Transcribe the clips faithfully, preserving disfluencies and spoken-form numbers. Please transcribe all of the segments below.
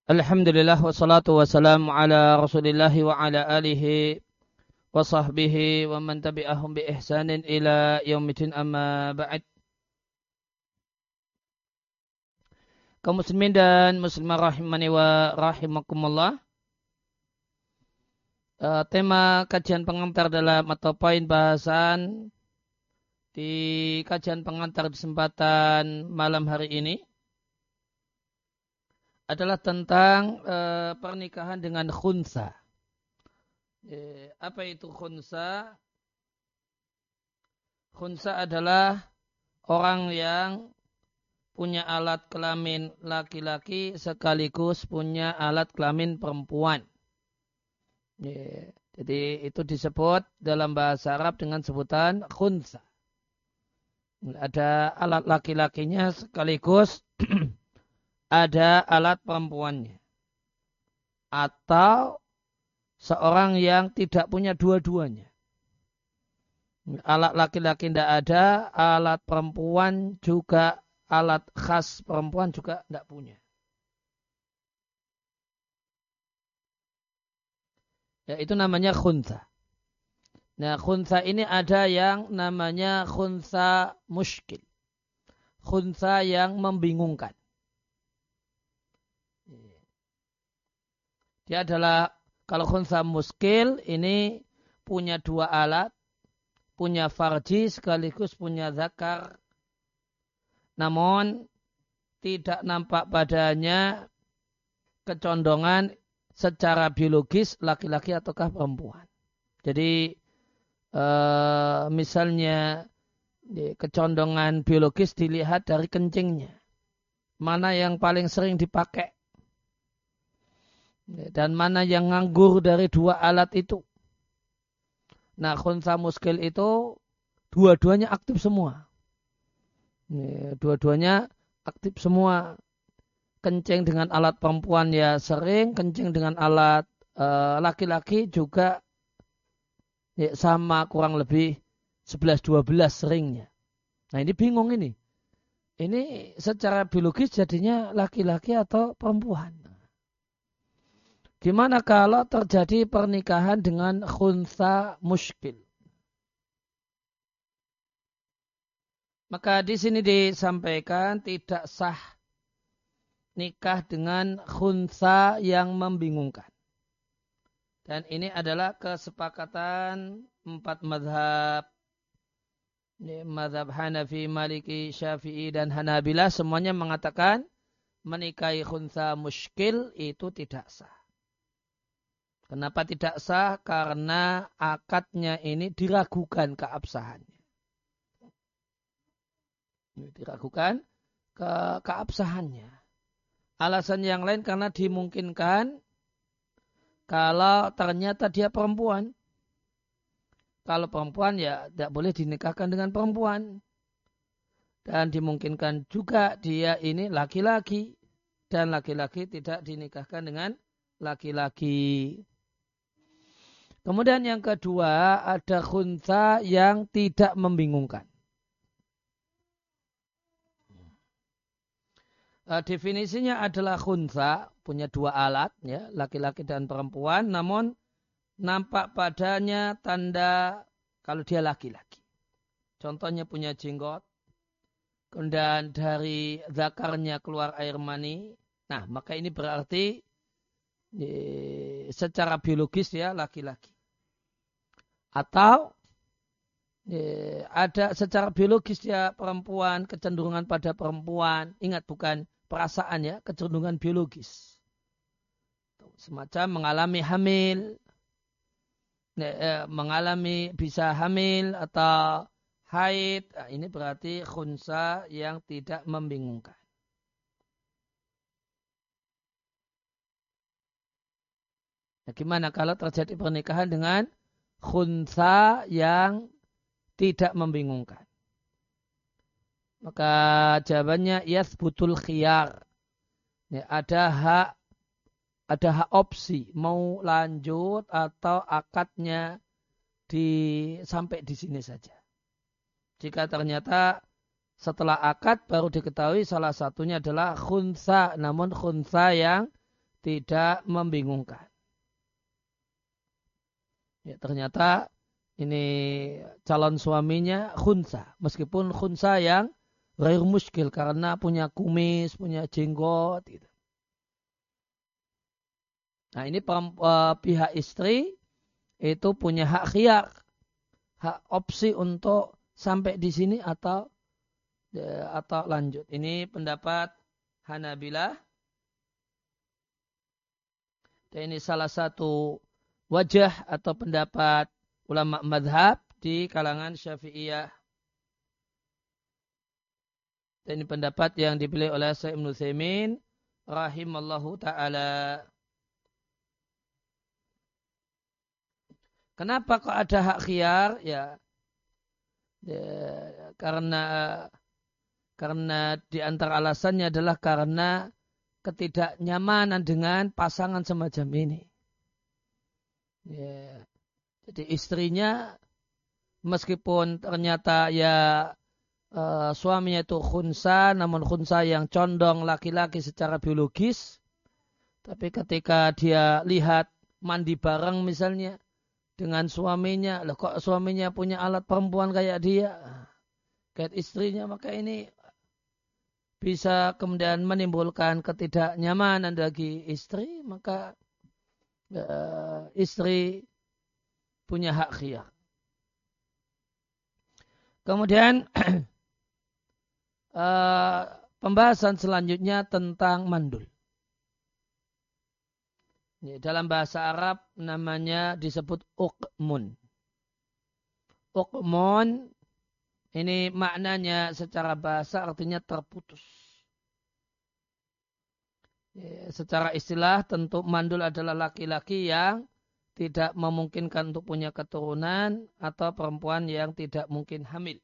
Alhamdulillah wassalatu wassalamu ala rasulillahi wa ala alihi wa sahbihi wa man tabi'ahum bi ihsanin ila yaumidin amma ba'd. Kaum muslimin dan muslimah rahimani wa rahimakumullah. Uh, tema kajian pengantar dalam atau poin bahasan di kajian pengantar kesempatan malam hari ini adalah tentang e, pernikahan dengan khunsa. E, apa itu khunsa? Khunsa adalah orang yang punya alat kelamin laki-laki sekaligus punya alat kelamin perempuan. E, jadi itu disebut dalam bahasa Arab dengan sebutan khunsa. Ada alat laki-lakinya sekaligus ada alat perempuannya. Atau seorang yang tidak punya dua-duanya. Alat laki-laki tidak ada, alat perempuan juga, alat khas perempuan juga tidak punya. Ya, itu namanya khunsa. Nah, khunsa ini ada yang namanya khunsa muskil. Khunsa yang membingungkan. Dia adalah, kalau khunsa muskil ini punya dua alat, punya farji sekaligus punya zakar. Namun tidak nampak padanya kecondongan secara biologis laki-laki ataukah perempuan. Jadi eh, misalnya kecondongan biologis dilihat dari kencingnya. Mana yang paling sering dipakai. Dan mana yang nganggur dari dua alat itu. Nah, khunsa muskil itu dua-duanya aktif semua. Dua-duanya aktif semua. Kencing dengan alat perempuan ya sering, kencing dengan alat uh, laki-laki juga ya, sama kurang lebih sebelas dua belas seringnya. Nah, ini bingung ini. Ini secara biologis jadinya laki-laki atau perempuan. Gimana kalau terjadi pernikahan dengan khunsa muskil? Maka di sini disampaikan tidak sah nikah dengan khunsa yang membingungkan. Dan ini adalah kesepakatan empat mazhab. Mazhab Hanafi, Maliki, Syafi'i, dan Hanabilah semuanya mengatakan menikahi khunsa muskil itu tidak sah. Kenapa tidak sah? Karena akadnya ini diragukan keabsahannya. Diragukan ke keabsahannya. Alasan yang lain karena dimungkinkan kalau ternyata dia perempuan. Kalau perempuan ya tidak boleh dinikahkan dengan perempuan. Dan dimungkinkan juga dia ini laki-laki. Dan laki-laki tidak dinikahkan dengan laki-laki. Kemudian yang kedua ada khunsa yang tidak membingungkan. Uh, definisinya adalah khunsa punya dua alat, ya, laki-laki dan perempuan, namun nampak padanya tanda kalau dia laki-laki. Contohnya punya jenggot, kemudian dari zakarnya keluar air mani. Nah, maka ini berarti eh, secara biologis ya laki-laki. Atau eh, ada secara biologis dia perempuan, kecenderungan pada perempuan. Ingat bukan perasaan ya, kecenderungan biologis. Semacam mengalami hamil, eh, mengalami bisa hamil atau haid. Nah, ini berarti khunsa yang tidak membingungkan. Nah, gimana kalau terjadi pernikahan dengan khunsa yang tidak membingungkan? Maka jawabannya yathbutul khiyar. Ya, ada hak ada hak opsi mau lanjut atau akadnya di sampai di sini saja. Jika ternyata setelah akad baru diketahui salah satunya adalah khunsa, namun khunsa yang tidak membingungkan. Ya, ternyata ini calon suaminya khunsa. Meskipun khunsa yang ghair muskil karena punya kumis, punya jenggot. Gitu. Nah ini uh, pihak istri itu punya hak khiyar. Hak opsi untuk sampai di sini atau uh, atau lanjut. Ini pendapat Hanabilah. Dan ini salah satu wajah atau pendapat ulama madhab di kalangan Syafi'iyah. Dan ini pendapat yang dipilih oleh Syekh Ibnu Utsaimin rahimallahu taala. Kenapa kok ada hak khiyar? Ya, ya karena karena di antara alasannya adalah karena ketidaknyamanan dengan pasangan semacam ini. Ya. Jadi istrinya meskipun ternyata ya uh, suaminya itu khunsa, namun khunsa yang condong laki-laki secara biologis, tapi ketika dia lihat mandi bareng misalnya dengan suaminya, loh kok suaminya punya alat perempuan kayak dia, kayak istrinya, maka ini bisa kemudian menimbulkan ketidaknyamanan bagi istri, maka uh, istri punya hak khiyar. Kemudian uh, pembahasan selanjutnya tentang mandul. Dalam bahasa Arab namanya disebut uqmun. Uqmun ini maknanya secara bahasa artinya terputus. Ya, secara istilah tentu mandul adalah laki-laki yang tidak memungkinkan untuk punya keturunan atau perempuan yang tidak mungkin hamil.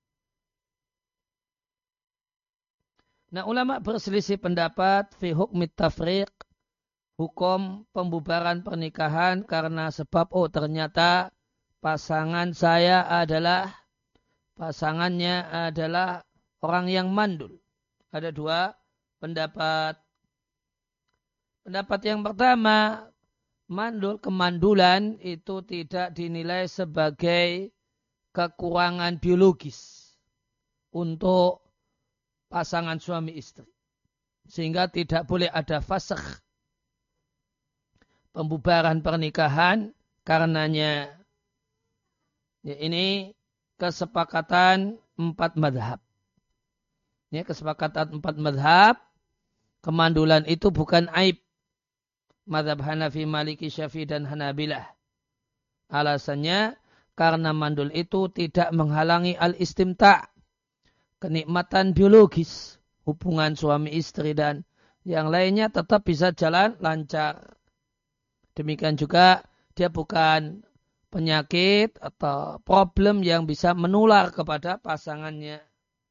Nah, ulama berselisih pendapat fi hukmi tafriq, hukum pembubaran pernikahan karena sebab oh ternyata pasangan saya adalah pasangannya adalah orang yang mandul. Ada dua pendapat. Pendapat yang pertama, mandul, kemandulan itu tidak dinilai sebagai kekurangan biologis untuk pasangan suami istri. Sehingga tidak boleh ada fasakh, pembubaran pernikahan karenanya. Ya, ini kesepakatan empat madhab. Ya, kesepakatan empat madhab, kemandulan itu bukan aib. Madhab Hanafi, Maliki, Syafi'i dan Hanabilah. Alasannya karena mandul itu tidak menghalangi al-istimta', kenikmatan biologis, hubungan suami istri dan yang lainnya tetap bisa jalan lancar. Demikian juga dia bukan penyakit atau problem yang bisa menular kepada pasangannya.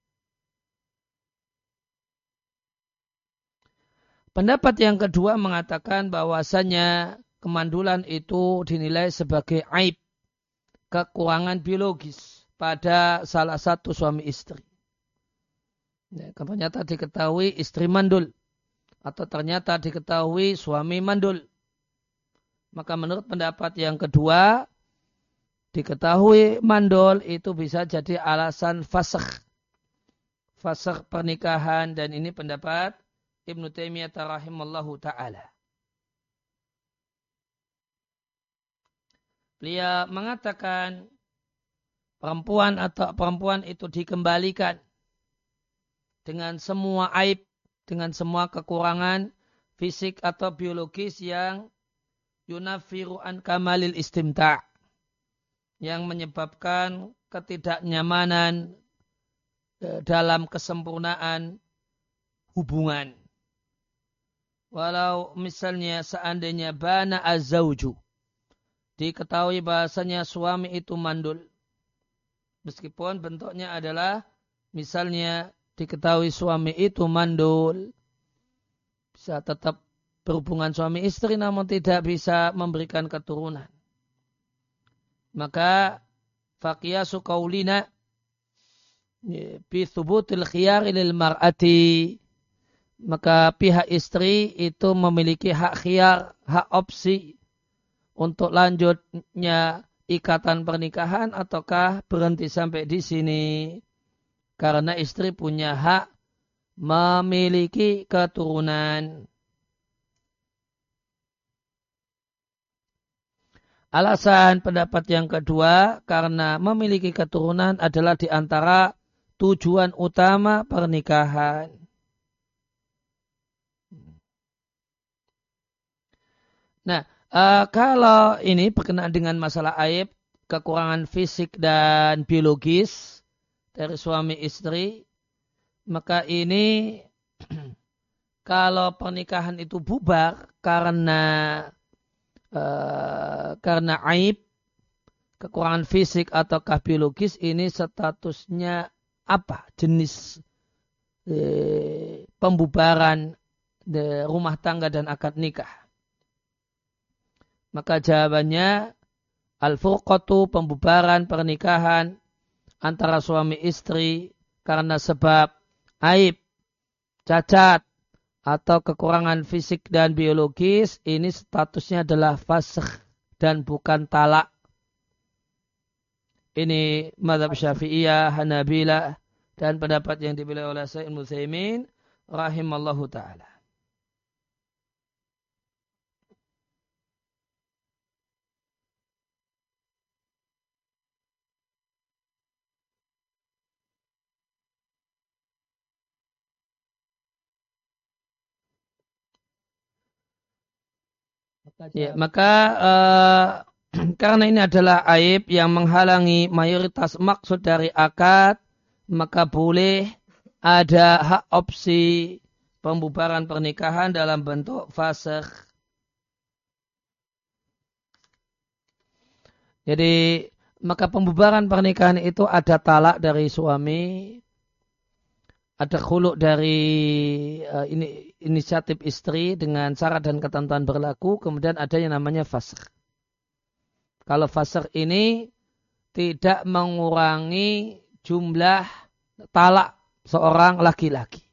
Pendapat yang kedua mengatakan bahwasanya kemandulan itu dinilai sebagai aib, kekurangan biologis pada salah satu suami istri. Ya, ternyata diketahui istri mandul atau ternyata diketahui suami mandul. Maka menurut pendapat yang kedua, diketahui mandul itu bisa jadi alasan fasakh, fasakh pernikahan, dan ini pendapat Ibnu Taimiyah rahimallahu ta'ala. Beliau mengatakan perempuan atau perempuan itu dikembalikan dengan semua aib, dengan semua kekurangan fisik atau biologis yang yunafiru an kamalil istimta', yang menyebabkan ketidaknyamanan dalam kesempurnaan hubungan. Walau misalnya seandainya bana az-zawju, diketahui bahasanya suami itu mandul, meskipun bentuknya adalah misalnya diketahui suami itu mandul, bisa tetap berhubungan suami istri namun tidak bisa memberikan keturunan. Maka faqiyasu qaulina bi thubutil khiyari lil mar'ati, maka pihak istri itu memiliki hak khiyar, hak opsi untuk lanjutnya ikatan pernikahan ataukah berhenti sampai di sini. Karena istri punya hak memiliki keturunan. Alasan pendapat yang kedua, karena memiliki keturunan adalah di antara tujuan utama pernikahan. Nah, uh, kalau ini berkenaan dengan masalah aib, kekurangan fisik dan biologis dari suami istri, maka ini kalau pernikahan itu bubar karena Uh, karena aib, kekurangan fisik ataukah biologis, ini statusnya apa? Jenis eh, pembubaran de rumah tangga dan akad nikah. Maka jawabannya al-furqatu, pembubaran pernikahan antara suami istri karena sebab aib, cacat, atau kekurangan fisik dan biologis, ini statusnya adalah fasakh dan bukan talak. Ini mazhab Syafi'iyah, Hanabilah, dan pendapat yang dipilih oleh Syekh Utsaimin rahimallahu ta'ala. Ya, maka uh, karena ini adalah aib yang menghalangi mayoritas maksud dari akad, maka boleh ada hak opsi pembubaran pernikahan dalam bentuk fasakh. Jadi maka pembubaran pernikahan itu ada talak dari suami, ada khulu dari uh, ini inisiatif istri dengan syarat dan ketentuan berlaku, kemudian ada yang namanya fasakh. Kalau fasakh ini tidak mengurangi jumlah talak seorang laki-laki.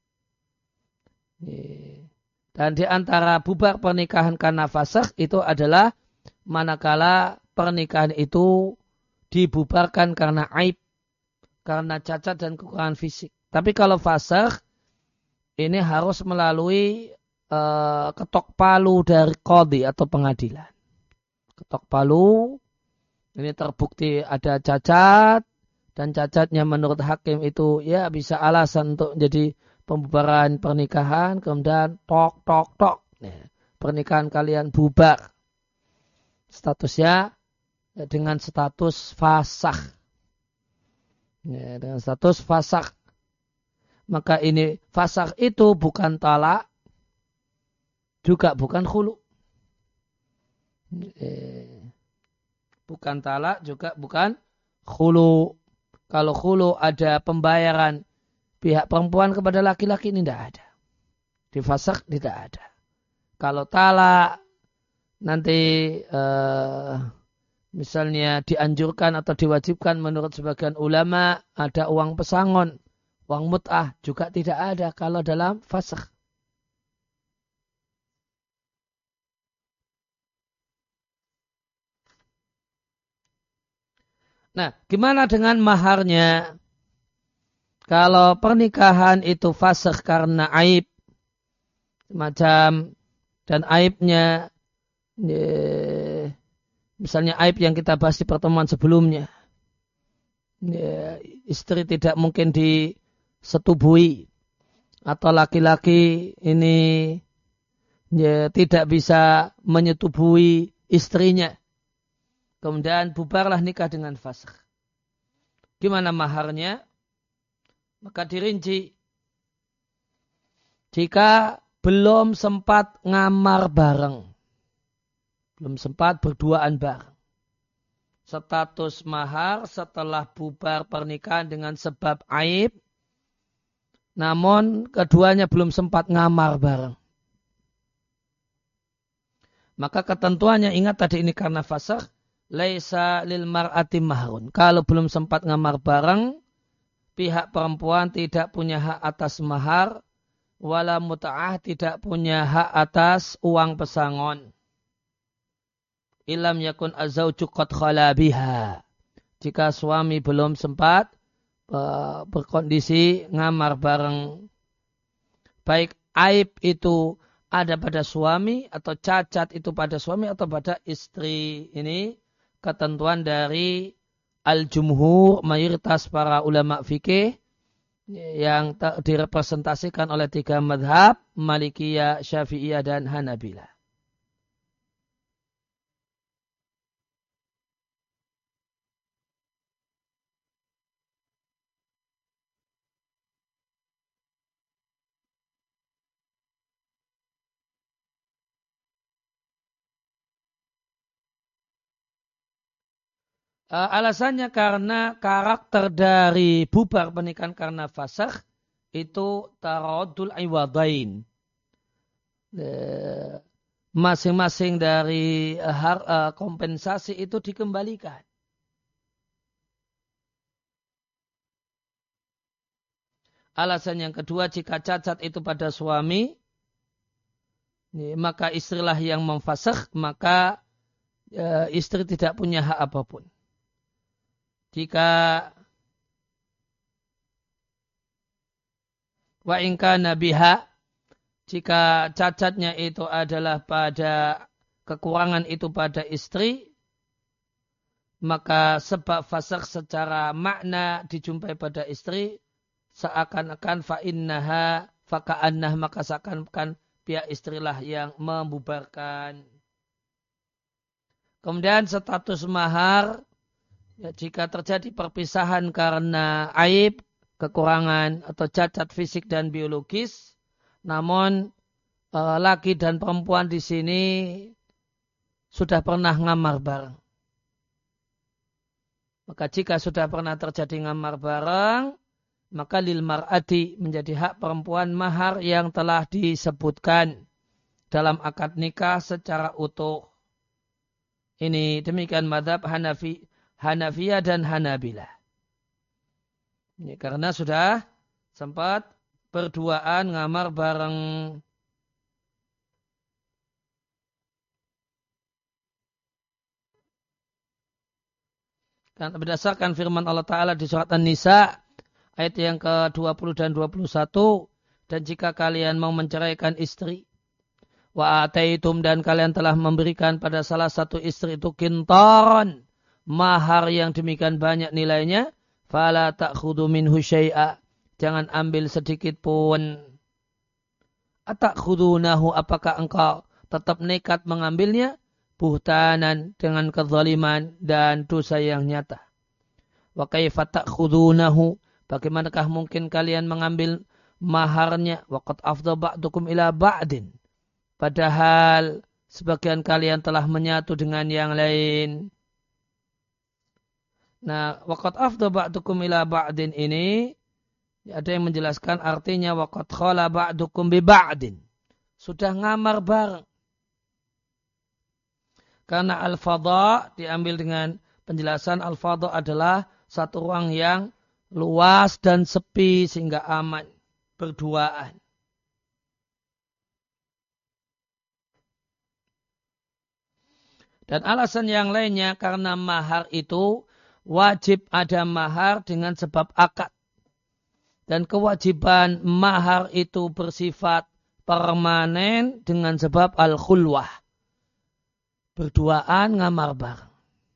Dan di antara bubar pernikahan karena fasakh itu adalah manakala pernikahan itu dibubarkan karena aib, karena cacat dan kekurangan fisik. Tapi kalau fasakh ini harus melalui uh, ketok palu dari qadhi atau pengadilan. Ketok palu, ini terbukti ada cacat, dan cacatnya menurut hakim itu ya bisa alasan untuk menjadi pembubaran pernikahan, kemudian tok, tok, tok. Nah, pernikahan kalian bubar. Statusnya ya, dengan status fasakh. Ya, dengan status fasakh. Maka ini fasakh itu bukan talak, juga bukan khulu. Eh, bukan talak, juga bukan khulu. Kalau khulu ada pembayaran pihak perempuan kepada laki-laki, ini tidak ada. Di fasakh tidak ada. Kalau talak, nanti eh, misalnya dianjurkan atau diwajibkan menurut sebagian ulama, ada uang pesangon. Uang mut'ah juga tidak ada kalau dalam fasakh. Nah, gimana dengan maharnya? Kalau pernikahan itu fasakh karena aib, macam dan aibnya, ya, misalnya aib yang kita bahas di pertemuan sebelumnya, ya, istri tidak mungkin di setubui atau laki-laki ini ya, tidak bisa menyetubui istrinya, kemudian bubarlah nikah dengan fasakh. Gimana maharnya? Maka dirinci, jika belum sempat ngamar bareng, belum sempat berduaan bareng, status mahar setelah bubar pernikahan dengan sebab aib, namun keduanya belum sempat ngamar bareng. Maka ketentuannya, ingat tadi ini karena fasakh, laisa lil mar'ati mahrun. Kalau belum sempat ngamar bareng, pihak perempuan tidak punya hak atas mahar, wala muta'ah tidak punya hak atas uang pesangon. Ilam yakun azauju qad khala biha. Jika suami belum sempat uh, berkondisi ngamar bareng. Baik aib itu ada pada suami atau cacat itu pada suami atau pada istri. Ini ketentuan dari al-jumhur, mayoritas para ulama fikih yang direpresentasikan oleh tiga madhab, Malikiyah, Syafi'iyah, dan Hanabilah. Uh, alasannya karena karakter dari bubar pernikahan karena fasakh itu taradul iwadain. Uh, masing-masing dari uh, uh, kompensasi itu dikembalikan. Alasan yang kedua, jika cacat itu pada suami, maka istrilah yang memfasakh, maka uh, istri tidak punya hak apapun. Jika wa ingka nabiha, jika cacatnya itu adalah pada kekurangan itu pada istri, maka sebab fasakh secara makna dijumpai pada istri, seakan-akan fa'innaha faka'annah, maka seakan-akan pihak istrilah yang membubarkan. Kemudian status mahar, ya, jika terjadi perpisahan karena aib, kekurangan atau cacat fisik dan biologis, namun e, laki dan perempuan di sini sudah pernah ngamar bareng. Maka jika sudah pernah terjadi ngamar bareng, maka lil mar'ati menjadi hak perempuan mahar yang telah disebutkan dalam akad nikah secara utuh. Ini demikian mazhab Hanafi, Hanafiyah dan Hanabilah. Ini karena sudah sempat berduaan ngamar bareng. Karena berdasarkan firman Allah Ta'ala di surat An-Nisa ayat yang ke dua puluh dan dua puluh satu, dan jika kalian mau menceraikan istri, wa ataitum, dan kalian telah memberikan pada salah satu istri itu kintaran, mahar yang demikian banyak nilainya, fala ta'khudhu minhu syai'a, jangan ambil sedikit pun. Atakhudhunahu, apakah engkau tetap nekat mengambilnya? Buhtanan, dengan kezaliman dan dosa yang nyata. Wa kaifa ta'khudhunahu, bagaimanakah mungkin kalian mengambil maharnya? Wa qad afdha ba'dukum ila ba'din, padahal sebagian kalian telah menyatu dengan yang lain. Nah, waqad afdha ba'dukum ila ba'din ini ada yang menjelaskan artinya waqad khala ba'dukum bi ba'din. Sudah ngamar bareng. Karena al-fadha diambil dengan penjelasan al-fadha adalah satu ruang yang luas dan sepi sehingga aman berduaan. Dan alasan yang lainnya karena mahar itu wajib ada mahar dengan sebab akad. Dan kewajiban mahar itu bersifat permanen dengan sebab al-khulwah. Berduaan ngamar bareng.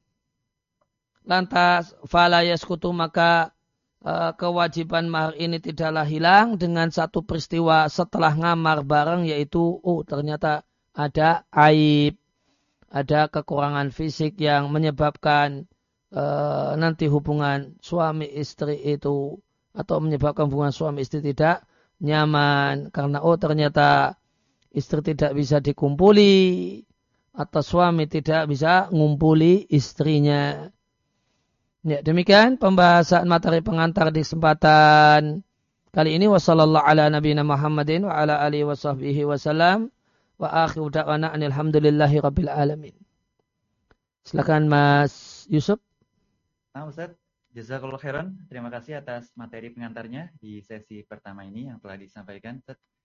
Lantas fala yaskutu, maka uh, kewajiban mahar ini tidaklah hilang dengan satu peristiwa setelah ngamar bareng, yaitu oh ternyata ada aib, ada kekurangan fisik yang menyebabkan uh, nanti hubungan suami istri itu, atau menyebabkan hubungan suami istri tidak nyaman karena oh ternyata istri tidak bisa dikumpuli atau suami tidak bisa ngumpuli istrinya. Ya, demikian pembahasan materi pengantar di kesempatan kali ini. Wassallallahu ala nabiyina Muhammadin wa ala alihi wa sahbihi wasallam. Wa akhiru da'wana alhamdulillahi rabbil alamin. Silakan Mas Yusuf. Nah Ustaz, jazakallahu khairan. Terima kasih atas materi pengantarnya di sesi pertama ini yang telah disampaikan Ustaz.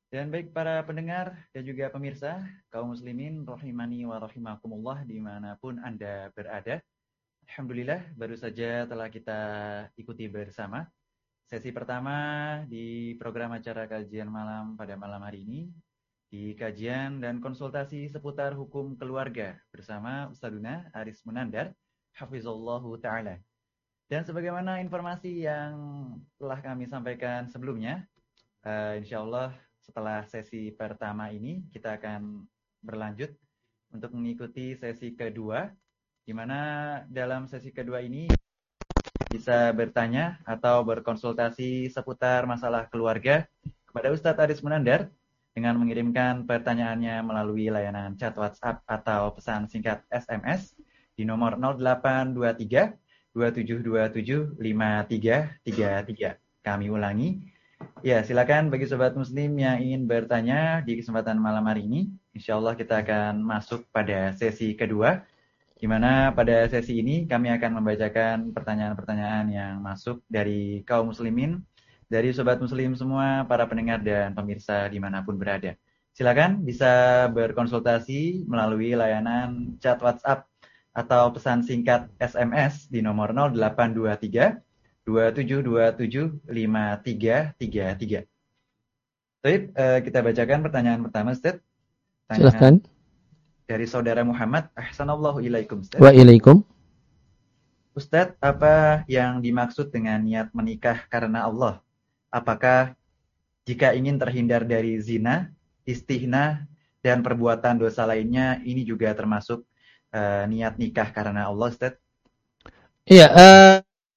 Dan baik para pendengar dan juga pemirsa, kaum muslimin rahimani wa rahimakumullah dimanapun Anda berada. Alhamdulillah baru saja telah kita ikuti bersama sesi pertama di program acara kajian malam pada malam hari ini, di kajian dan konsultasi seputar hukum keluarga bersama Ustadzuna Aris Munandar, hafizallahu ta'ala. Dan sebagaimana informasi yang telah kami sampaikan sebelumnya, uh, insya Allah setelah sesi pertama ini kita akan berlanjut untuk mengikuti sesi kedua, di mana dalam sesi kedua ini bisa bertanya atau berkonsultasi seputar masalah keluarga kepada Ustadz Aris Munandar dengan mengirimkan pertanyaannya melalui layanan chat WhatsApp atau pesan singkat S M S di nomor nol delapan dua tiga dua tujuh dua tujuh lima tiga tiga tiga. Kami ulangi. Ya, silakan bagi sobat muslim yang ingin bertanya di kesempatan malam hari ini. Insya Allah kita akan masuk pada sesi kedua, di mana pada sesi ini kami akan membacakan pertanyaan-pertanyaan yang masuk dari kaum muslimin, dari sobat muslim semua, para pendengar dan pemirsa dimanapun berada. Silakan bisa berkonsultasi melalui layanan chat WhatsApp atau pesan singkat S M S di nomor nol delapan dua tiga dua tujuh dua tujuh lima tiga tiga tiga. Baik, uh, kita bacakan pertanyaan pertama, Ustaz. Silakan. Dari saudara Muhammad, ahsanallahu ilaikum, Ustaz. Wa ilaikum. Ustaz, apa yang dimaksud dengan niat menikah karena Allah? Apakah jika ingin terhindar dari zina, istihna, dan perbuatan dosa lainnya, ini juga termasuk uh, niat nikah karena Allah, Ustaz? Iya, uh...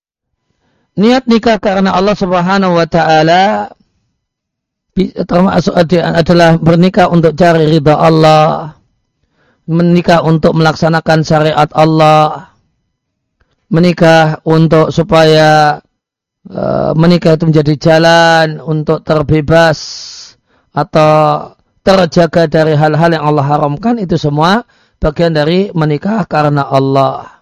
niat nikah karena Allah Subhanahu wa taala termasuk adalah bernikah untuk cari ridha Allah, menikah untuk melaksanakan syariat Allah, menikah untuk supaya uh, menikah itu menjadi jalan untuk terbebas atau terjaga dari hal-hal yang Allah haramkan. Itu semua bagian dari menikah karena Allah.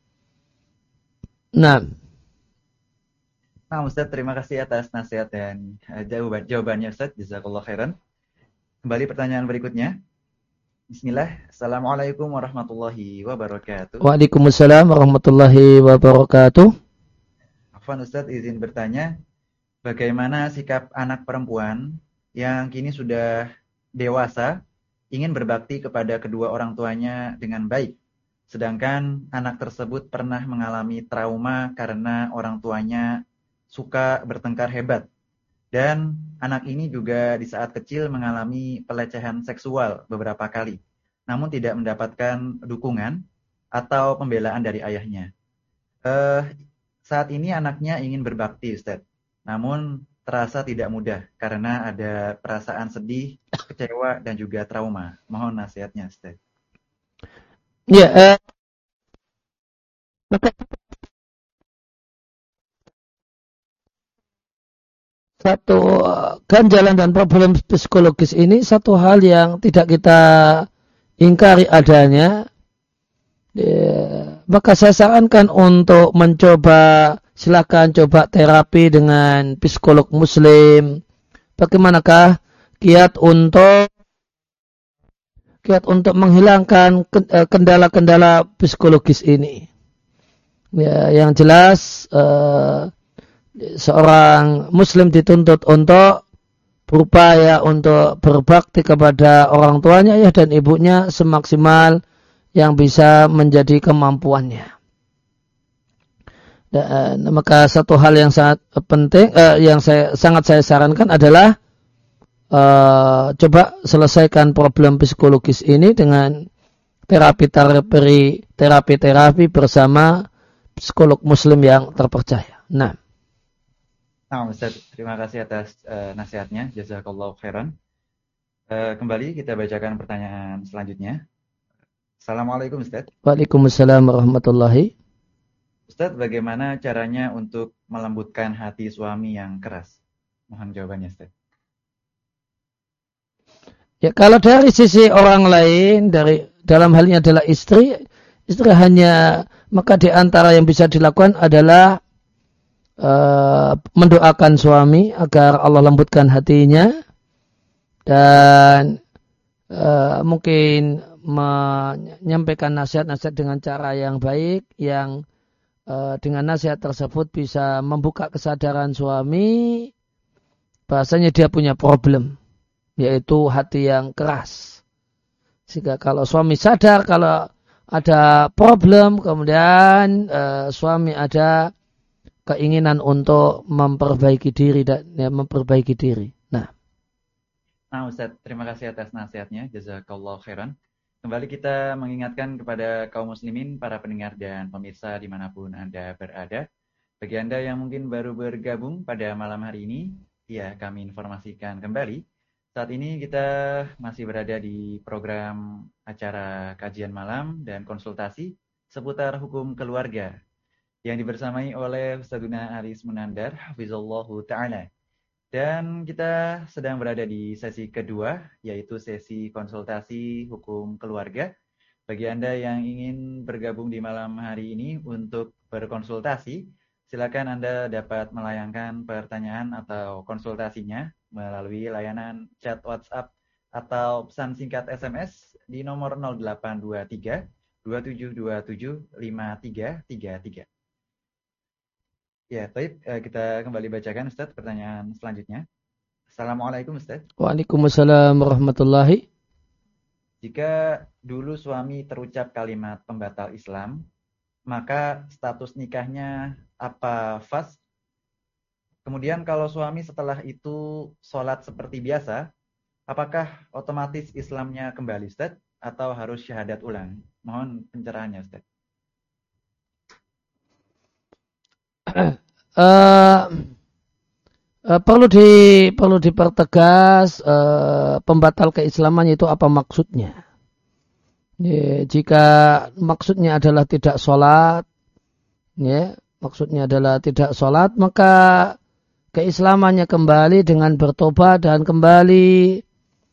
Nah, Nah, Ustaz, terima kasih atas nasihat dan uh, jawaban jawabannya, Ustaz. Jazakallah khairan. Kembali pertanyaan berikutnya. Bismillah. Assalamualaikum warahmatullahi wabarakatuh. Waalaikumsalam warahmatullahi wabarakatuh. Afwan, Ustaz, izin bertanya, bagaimana sikap anak perempuan yang kini sudah dewasa ingin berbakti kepada kedua orang tuanya dengan baik, sedangkan anak tersebut pernah mengalami trauma karena orang tuanya suka bertengkar hebat. Dan anak ini juga di saat kecil mengalami pelecehan seksual beberapa kali, namun tidak mendapatkan dukungan atau pembelaan dari ayahnya. Eh, saat ini anaknya ingin berbakti, Ustaz. Namun terasa tidak mudah karena ada perasaan sedih, kecewa, dan juga trauma. Mohon nasihatnya, Ustaz. Ya, uh, satu ganjalan dan problem psikologis ini satu hal yang tidak kita ingkari adanya. Ya, maka saya sarankan untuk mencoba, silakan coba terapi dengan psikolog muslim. Bagaimanakah kiat untuk kiat untuk menghilangkan kendala-kendala psikologis ini? Ya, yang jelas uh, seorang muslim dituntut untuk berupaya untuk berbakti kepada orang tuanya, ayah dan ibunya semaksimal yang bisa menjadi kemampuannya. Dan maka satu hal yang sangat penting, eh, yang saya sangat saya sarankan adalah eh, coba selesaikan problem psikologis ini dengan terapi-terapi terapi-terapi bersama psikolog muslim yang terpercaya. Nah. Nah, Ustaz, terima kasih atas uh, nasihatnya. Jazakallahu khairan. Uh, kembali kita bacakan pertanyaan selanjutnya. Assalamualaikum, Ustaz. Waalaikumsalam warahmatullahi. Ustaz, bagaimana caranya untuk melembutkan hati suami yang keras? Mohon jawabannya, Ustaz. Ya, kalau dari sisi orang lain, dari dalam hal ini adalah istri, istri hanya, maka di antara yang bisa dilakukan adalah Uh, mendoakan suami agar Allah lembutkan hatinya, dan uh, mungkin menyampaikan nasihat-nasihat dengan cara yang baik, yang uh, dengan nasihat tersebut bisa membuka kesadaran suami bahasanya dia punya problem, yaitu hati yang keras. Sehingga kalau suami sadar kalau ada problem, kemudian uh, suami ada keinginan untuk memperbaiki diri dan ya, memperbaiki diri. Nah, nah Ustaz, terima kasih atas nasihatnya. Jazakallah khairan. Kembali kita mengingatkan kepada kaum muslimin, para pendengar dan pemirsa dimanapun Anda berada. Bagi Anda yang mungkin baru bergabung pada malam hari ini, ya kami informasikan kembali. Saat ini kita masih berada di program acara kajian malam dan konsultasi seputar hukum keluarga yang dibersamai oleh Ustadzuna Aris Munandar, hafizallahu ta'ala. Dan kita sedang berada di sesi kedua, yaitu sesi konsultasi hukum keluarga. Bagi Anda yang ingin bergabung di malam hari ini untuk berkonsultasi, silakan Anda dapat melayangkan pertanyaan atau konsultasinya melalui layanan chat WhatsApp atau pesan singkat S M S di nomor nol delapan dua tiga dua tujuh dua tujuh lima tiga tiga tiga. Ya, baik, kita kembali bacakan Ustaz pertanyaan selanjutnya. Assalamualaikum Ustaz. Waalaikumsalam warahmatullahi. Jika dulu suami terucap kalimat pembatal Islam, maka status nikahnya apa fas? Kemudian kalau suami setelah itu sholat seperti biasa, apakah otomatis Islamnya kembali Ustaz? Atau harus syahadat ulang? Mohon pencerahannya Ustaz. Uh, uh, perlu di perlu dipertegas uh, pembatal keislaman itu apa maksudnya? Ya, jika maksudnya adalah tidak sholat, ya, maksudnya adalah tidak sholat, maka keislamannya kembali dengan bertobat dan kembali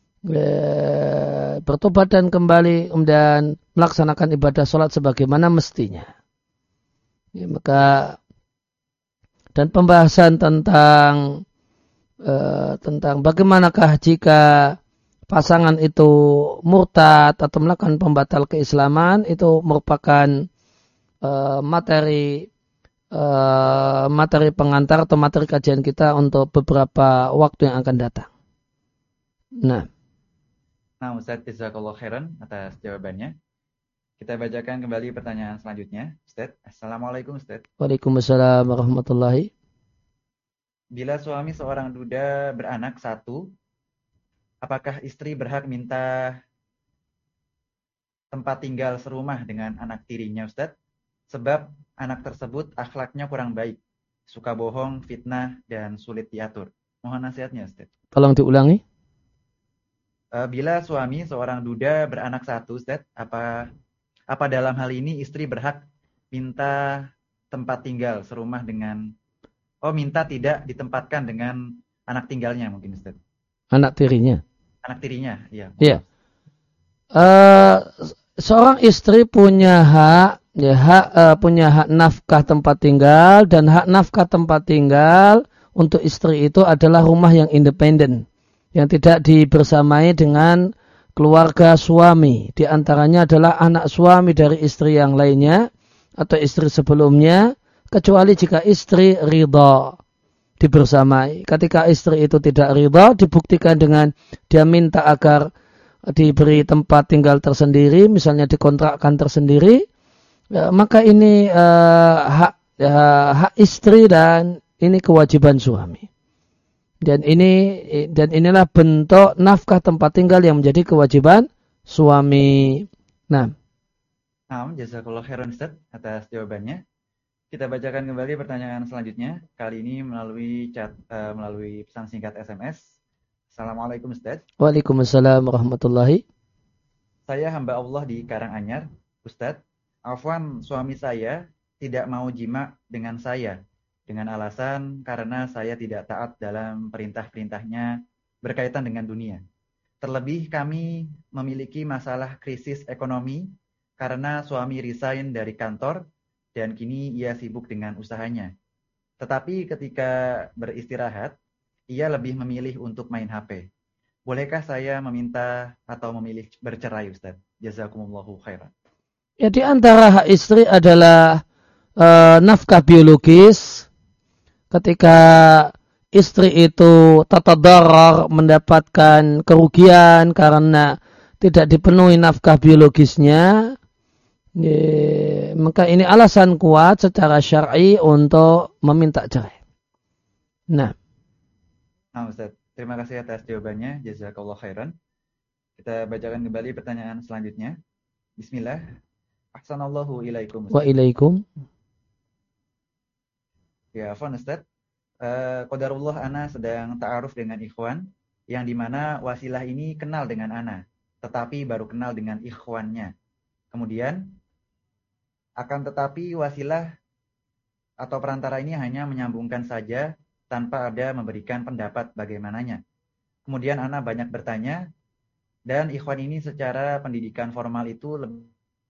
ya, bertobat dan kembali kemudian melaksanakan ibadah sholat sebagaimana mestinya. Ya, maka dan pembahasan tentang uh, tentang bagaimanakah jika pasangan itu murtad atau melakukan pembatal keislaman itu merupakan uh, materi uh, materi pengantar atau materi kajian kita untuk beberapa waktu yang akan datang. Nah, nah Ustaz, jazakallahu khairan atas jawabannya. Kita bacakan kembali pertanyaan selanjutnya, Ustaz. Assalamualaikum Ustaz. Waalaikumsalam warahmatullahi. Bila suami seorang duda beranak satu, apakah istri berhak minta tempat tinggal serumah dengan anak tirinya Ustaz? Sebab anak tersebut akhlaknya kurang baik, suka bohong, fitnah, dan sulit diatur. Mohon nasihatnya Ustaz. Tolong diulangi. Bila suami seorang duda beranak satu Ustaz, apa Apa dalam hal ini istri berhak minta tempat tinggal serumah dengan, oh minta tidak ditempatkan dengan anak tinggalnya mungkin Ustaz? Anak tirinya. Anak tirinya, iya. Iya. Uh, seorang istri punya hak, ya hak uh, punya hak nafkah tempat tinggal, dan hak nafkah tempat tinggal untuk istri itu adalah rumah yang independen, yang tidak dibersamai dengan keluarga suami. Di antaranya adalah anak suami dari istri yang lainnya atau istri sebelumnya, kecuali jika istri ridha dibersamai. Ketika istri itu tidak ridha, dibuktikan dengan dia minta agar diberi tempat tinggal tersendiri, misalnya dikontrakkan tersendiri, ya, maka ini uh, hak ya, hak istri dan ini kewajiban suami. Dan ini dan inilah bentuk nafkah tempat tinggal yang menjadi kewajiban suami. Nah, nah jazakallahu khairan Ustaz atas jawabannya. Kita bacakan kembali pertanyaan selanjutnya. Kali ini melalui chat uh, melalui pesan singkat S M S. Assalamualaikum Ustaz. Waalaikumsalam warahmatullahi. Saya hamba Allah di Karanganyar, Ustaz. Afwan, suami saya tidak mau jima dengan saya dengan alasan karena saya tidak taat dalam perintah-perintahnya berkaitan dengan dunia. Terlebih kami memiliki masalah krisis ekonomi karena suami resign dari kantor dan kini ia sibuk dengan usahanya. Tetapi ketika beristirahat, ia lebih memilih untuk main H P. bolehkah saya meminta atau memilih bercerai, Ustaz? Jazakumullahu khairan. Ya, di antara hak istri adalah e, nafkah biologis. Ketika istri itu tatadarar mendapatkan kerugian karena tidak dipenuhi nafkah biologisnya, ya, maka ini alasan kuat secara syar'i untuk meminta cerai. Nah, nah Ustaz, terima kasih atas jawabannya. Jazakallahu khairan. Kita bacakan kembali pertanyaan selanjutnya. Bismillah. Ahsanallahu ilaikum. Wa ilaikum. Ya, afwan Ustaz. Uh, Qadarullah ana sedang ta'aruf dengan ikhwan yang dimana wasilah ini kenal dengan ana, tetapi baru kenal dengan ikhwannya. Kemudian akan tetapi wasilah atau perantara ini hanya menyambungkan saja tanpa ada memberikan pendapat bagaimananya. Kemudian ana banyak bertanya dan ikhwan ini secara pendidikan formal itu lebih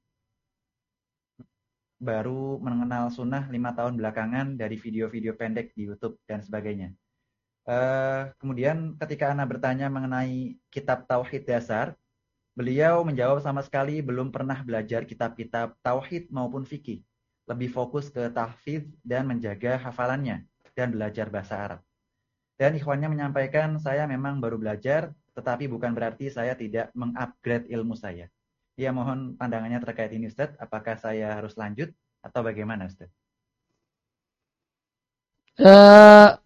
baru mengenal sunnah lima tahun belakangan dari video-video pendek di YouTube dan sebagainya. Uh, kemudian ketika ana bertanya mengenai kitab tauhid dasar, beliau menjawab sama sekali belum pernah belajar kitab-kitab tauhid maupun fikih. Lebih fokus ke tahfidz dan menjaga hafalannya dan belajar bahasa Arab. Dan ikhwannya menyampaikan saya memang baru belajar, tetapi bukan berarti saya tidak mengupgrade ilmu saya. Ya, mohon pandangannya terkait ini Ustaz, apakah saya harus lanjut atau bagaimana Ustaz? Uh,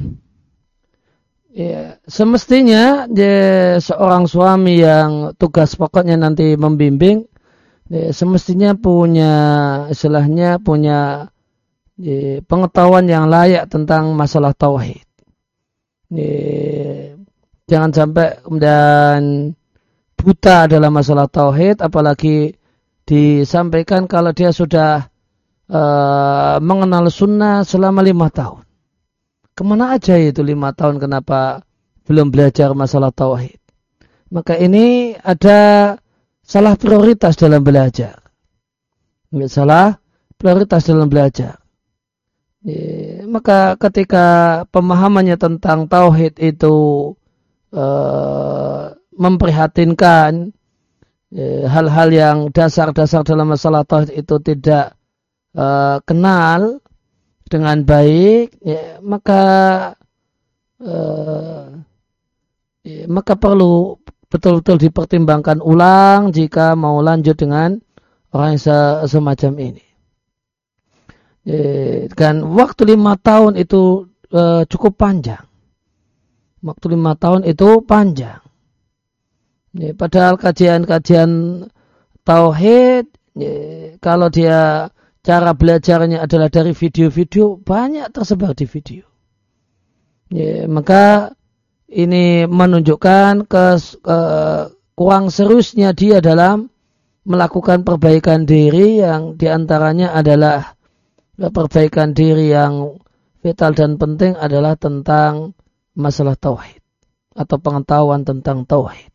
ya, semestinya ya, seorang suami yang tugas pokoknya nanti membimbing, ya, semestinya punya istilahnya punya ya, pengetahuan yang layak tentang masalah tauhid. Ya, jangan sampai kemudian buta dalam masalah tauhid, apalagi disampaikan kalau dia sudah uh, mengenal sunnah selama lima tahun. Kemana aja itu lima tahun, kenapa belum belajar masalah tauhid? Maka ini ada salah prioritas dalam belajar. Nggak salah prioritas dalam belajar. Ya, maka ketika pemahamannya tentang tauhid itu uh, memprihatinkan, hal-hal yang dasar-dasar dalam masalah tauhid itu tidak uh, kenal dengan baik, ya, maka uh, ya, maka perlu betul-betul dipertimbangkan ulang jika mau lanjut dengan orang yang semacam ini. Ya, kan waktu lima tahun itu uh, cukup panjang. Waktu lima tahun itu panjang. Ya, padahal kajian-kajian tauhid, ya, kalau dia cara belajarnya adalah dari video-video, banyak tersebar di video. Ya, maka ini menunjukkan ke, ke kurang seriusnya dia dalam melakukan perbaikan diri, yang diantaranya adalah perbaikan diri yang vital dan penting adalah tentang masalah tauhid atau pengetahuan tentang tauhid.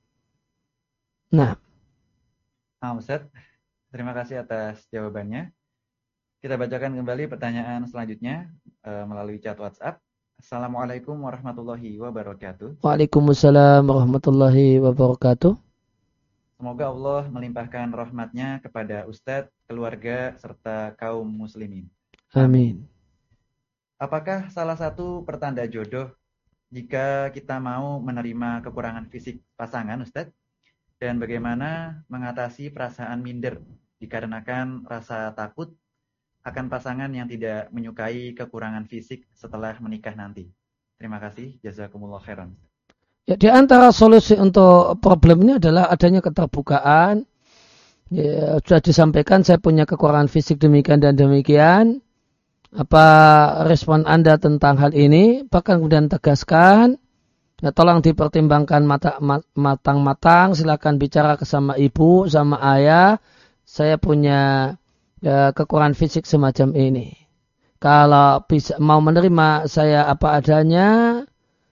Nah, nah Ustaz, terima kasih atas jawabannya. Kita bacakan kembali pertanyaan selanjutnya uh, melalui chat WhatsApp. Assalamualaikum warahmatullahi wabarakatuh. Waalaikumsalam warahmatullahi wabarakatuh. Semoga Allah melimpahkan rahmatnya kepada Ustadz, keluarga, serta kaum muslimin. Amin. Apakah salah satu pertanda jodoh jika kita mau menerima kekurangan fisik pasangan, Ustadz? Dan bagaimana mengatasi perasaan minder dikarenakan rasa takut akan pasangan yang tidak menyukai kekurangan fisik setelah menikah nanti? Terima kasih. Jazakumullah khairan. Ya, di antara solusi untuk problem ini adalah adanya keterbukaan. Ya, sudah disampaikan saya punya kekurangan fisik demikian dan demikian. Apa respon Anda tentang hal ini? Bahkan kemudian tegaskan, ya, tolong dipertimbangkan matang-matang. Silakan bicara ke sama ibu, sama ayah. Saya punya ya, kekurangan fisik semacam ini. Kalau bisa mau menerima saya apa adanya,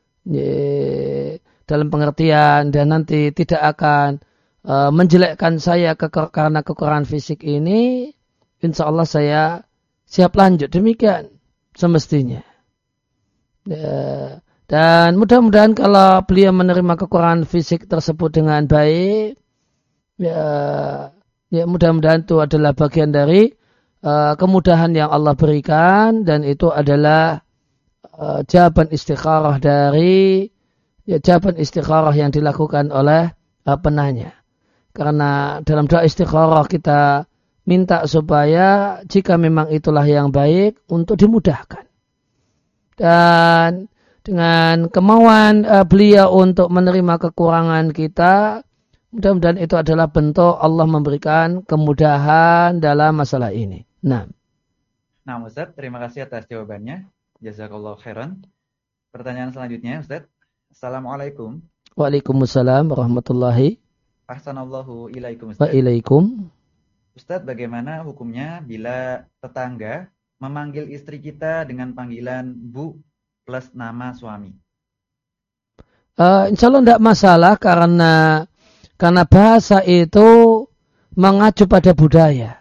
ya, dalam pengertian dan nanti tidak akan uh, menjelekkan saya ke, karena kekurangan fisik ini, insya Allah saya siap lanjut. Demikian semestinya. Ya, Dan mudah-mudahan kalau beliau menerima kekurangan fisik tersebut dengan baik, ya, ya mudah-mudahan itu adalah bagian dari uh, kemudahan yang Allah berikan, dan itu adalah uh, jawaban istikharah dari ya, jawaban istikharah yang dilakukan oleh uh, penanya. Karena dalam doa istikharah kita minta supaya jika memang itulah yang baik untuk dimudahkan. Dan dengan kemauan uh, beliau untuk menerima kekurangan kita, mudah-mudahan itu adalah bentuk Allah memberikan kemudahan dalam masalah ini. Nah, nah Ustaz, terima kasih atas jawabannya. Jazakallahu khairan. Pertanyaan selanjutnya, Ustaz. Assalamualaikum. Waalaikumsalam warahmatullahi. Ahsanallahu ilaikum, Ustaz. Wa ilaikum. Ustaz, bagaimana hukumnya bila tetangga memanggil istri kita dengan panggilan Bu plus nama suami? Uh, insya Allah tidak masalah karena karena bahasa itu mengacu pada budaya.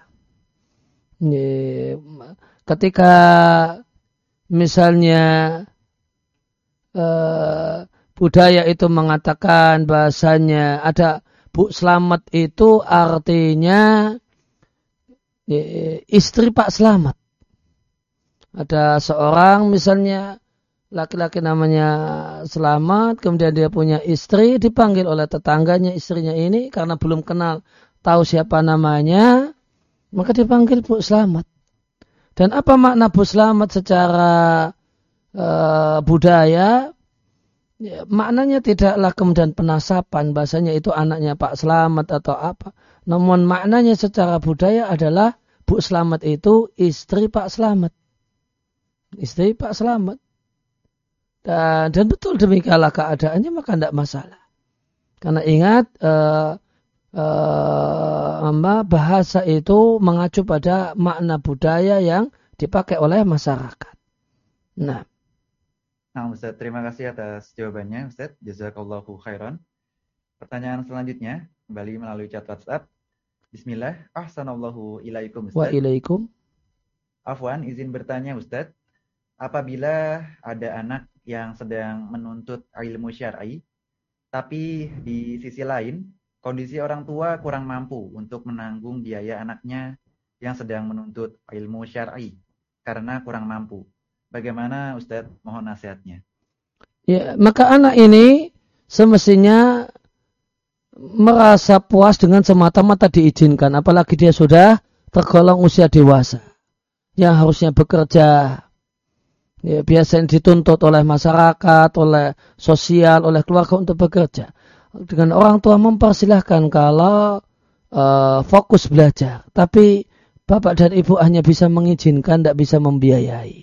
Ketika misalnya uh, budaya itu mengatakan bahasanya ada Bu Slamet itu artinya istri Pak Slamet. Ada seorang misalnya laki-laki namanya Slamet, kemudian dia punya istri, dipanggil oleh tetangganya istrinya ini karena belum kenal tahu siapa namanya, maka dipanggil Bu Slamet. Dan apa makna Bu Slamet secara uh, budaya? Ya, maknanya tidaklah kemudian penasapan, bahasanya itu anaknya Pak Slamet atau apa. Namun maknanya secara budaya adalah Bu Slamet itu istri Pak Slamet. Istri Pak Slamet. Dan, dan betul demikianlah keadaannya, maka tidak masalah. Karena ingat uh, uh, bahasa itu mengacu pada makna budaya yang dipakai oleh masyarakat. Nah, nah Ustaz, terima kasih atas jawabannya Ustaz. Jazakallahu khairan. Pertanyaan selanjutnya kembali melalui chat WhatsApp. Bismillah. Ahsanallahu ilaikum Ustaz. Wa ilaikum. Afwan, izin bertanya Ustaz. Apabila ada anak yang sedang menuntut ilmu syar'i, tapi di sisi lain kondisi orang tua kurang mampu untuk menanggung biaya anaknya yang sedang menuntut ilmu syar'i karena kurang mampu. Bagaimana Ustaz? Mohon nasihatnya. Ya, maka anak ini semestinya merasa puas dengan semata-mata diizinkan, apalagi dia sudah tergolong usia dewasa yang harusnya bekerja. Ya, biasanya dituntut oleh masyarakat, oleh sosial, oleh keluarga untuk bekerja. Dengan orang tua mempersilahkan kalau uh, fokus belajar, tapi bapak dan ibu hanya bisa mengizinkan, tidak bisa membiayai.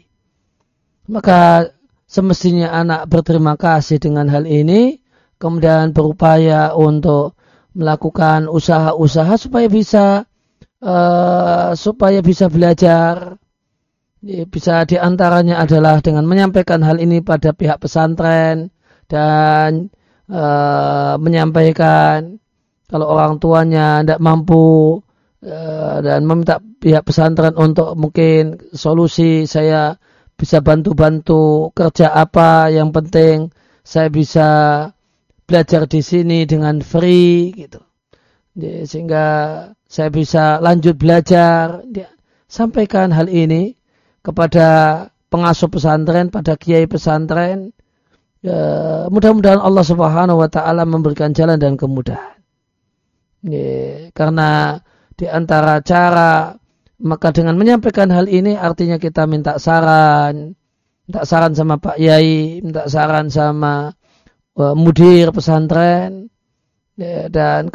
Maka semestinya anak berterima kasih dengan hal ini, kemudian berupaya untuk melakukan usaha-usaha supaya bisa uh, supaya bisa belajar. Bisa diantaranya adalah dengan menyampaikan hal ini pada pihak pesantren dan e, menyampaikan kalau orang tuanya tidak mampu e, dan meminta pihak pesantren untuk mungkin solusi, saya bisa bantu-bantu kerja apa, yang penting saya bisa belajar di sini dengan free gitu. Jadi, sehingga saya bisa lanjut belajar. Dia sampaikan hal ini kepada pengasuh pesantren, pada kiai pesantren. Ya, mudah-mudahan Allah Subhanahu wa taala memberikan jalan dan kemudahan. Ya, karena di antara cara, maka dengan menyampaikan hal ini artinya kita minta saran, minta saran sama Pak Yai, minta saran sama uh, mudir pesantren, ya, dan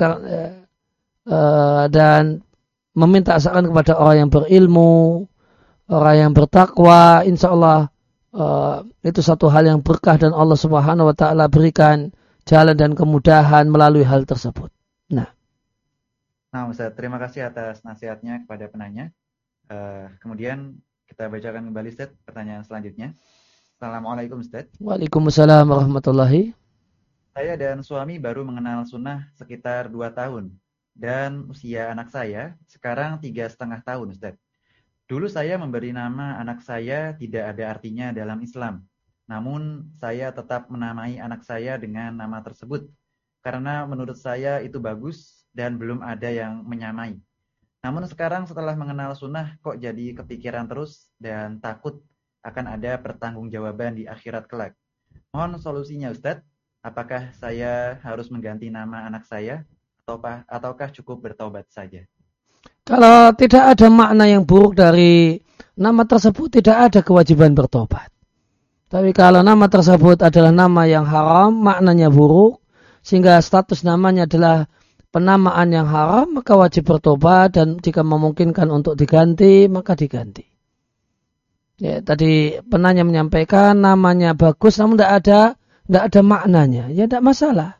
uh, dan meminta saran kepada orang yang berilmu, orang yang bertakwa. Insya Allah uh, itu satu hal yang berkah dan Allah Subhanahu wa taala berikan jalan dan kemudahan melalui hal tersebut. Nah, nah Ustaz, terima kasih atas nasihatnya kepada penanya. Uh, kemudian kita bacakan kembali Ustaz pertanyaan selanjutnya. Assalamualaikum Ustaz. Waalaikumsalam warahmatullahi. Saya dan suami baru mengenal sunnah sekitar dua tahun dan usia anak saya sekarang tiga setengah tahun Ustaz. Dulu saya memberi nama anak saya tidak ada artinya dalam Islam. Namun saya tetap menamai anak saya dengan nama tersebut karena menurut saya itu bagus dan belum ada yang menyamai. Namun sekarang setelah mengenal sunnah kok jadi kepikiran terus dan takut akan ada pertanggungjawaban di akhirat kelak. Mohon solusinya Ustadz, apakah saya harus mengganti nama anak saya ataukah, ataukah cukup bertaubat saja? Kalau tidak ada makna yang buruk dari nama tersebut, tidak ada kewajiban bertobat. Tapi kalau nama tersebut adalah nama yang haram, maknanya buruk, sehingga status namanya adalah penamaan yang haram, maka wajib bertobat, dan jika memungkinkan untuk diganti, maka diganti. Ya, tadi penanya menyampaikan namanya bagus, namun tidak ada, tidak ada maknanya. Ya, tidak masalah.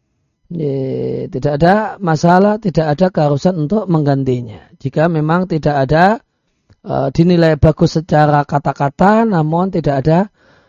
Ya, tidak ada masalah, tidak ada keharusan untuk menggantinya. Jika memang tidak ada uh, dinilai bagus secara kata-kata, namun tidak ada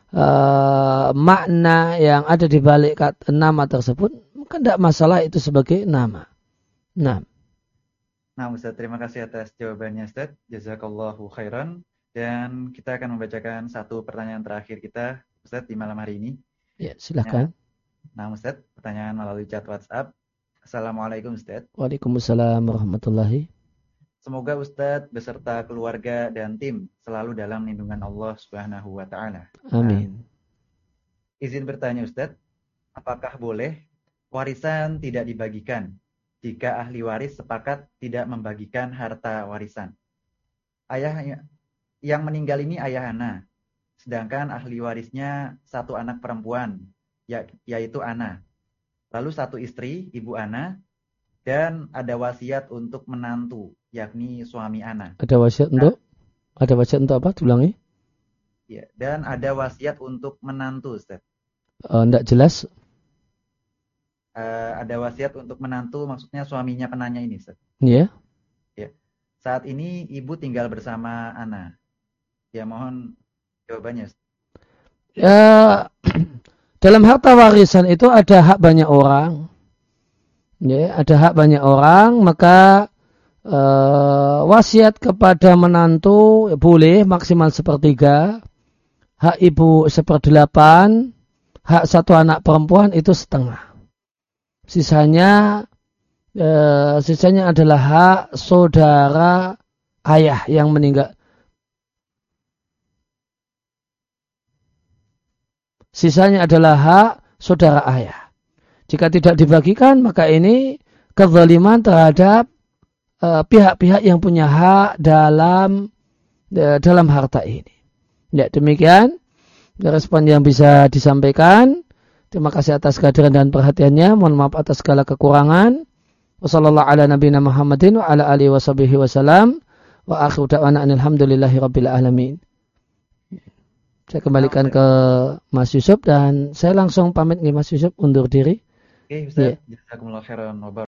uh, makna yang ada di balik kata, nama tersebut, maka tidak masalah itu sebagai nama. Nah. Nah Ustaz, terima kasih atas jawabannya Ustaz. Jazakallahu khairan. Dan kita akan membacakan satu pertanyaan terakhir kita Ustaz di malam hari ini. Ya, silakan. Nah Ustaz, pertanyaan melalui chat WhatsApp. Assalamualaikum Ustaz. Waalaikumsalam warahmatullahi. Semoga Ustaz beserta keluarga dan tim selalu dalam lindungan Allah Subhanahu wa taala. Amin. Nah, izin bertanya Ustaz, apakah boleh warisan tidak dibagikan jika ahli waris sepakat tidak membagikan harta warisan? Ayahnya yang meninggal ini ayah Ana, sedangkan ahli warisnya satu anak perempuan, ya, yaitu Ana. Lalu satu istri, ibu Ana, dan ada wasiat untuk menantu, yakni suami Ana. Ada wasiat nah, untuk? Ada wasiat untuk apa? Diulangi. Ya, dan ada wasiat untuk menantu, Ustaz. Uh, enggak jelas. Uh, ada wasiat untuk menantu, maksudnya suaminya penanya ini, Ustaz. Iya. Yeah. Ya. Saat ini ibu tinggal bersama Ana. Ya, mohon jawabannya, Ustaz. Ya, dalam harta warisan itu ada hak banyak orang. Ya, ada hak banyak orang, maka uh, wasiat kepada menantu boleh maksimal sepertiga, hak ibu seperdelapan, hak satu anak perempuan itu setengah. Sisanya uh, sisanya adalah hak saudara ayah yang meninggal. Sisanya adalah hak saudara ayah. Jika tidak dibagikan, maka ini kezaliman terhadap uh, pihak-pihak yang punya hak dalam uh, dalam harta ini. Ya, demikian respon yang bisa disampaikan. Terima kasih atas kehadiran dan perhatiannya. Mohon maaf atas segala kekurangan. Wassallallahu ala nabiyina Muhammadin wa ala alihi washabihi wasallam. Wa akhiru da'wana alhamdulillahi rabbil alamin. Saya kembalikan ke Mas Yusuf dan saya langsung pamit nih Mas Yusuf undur diri. Oke, Ustaz. Jazakumullah khairan.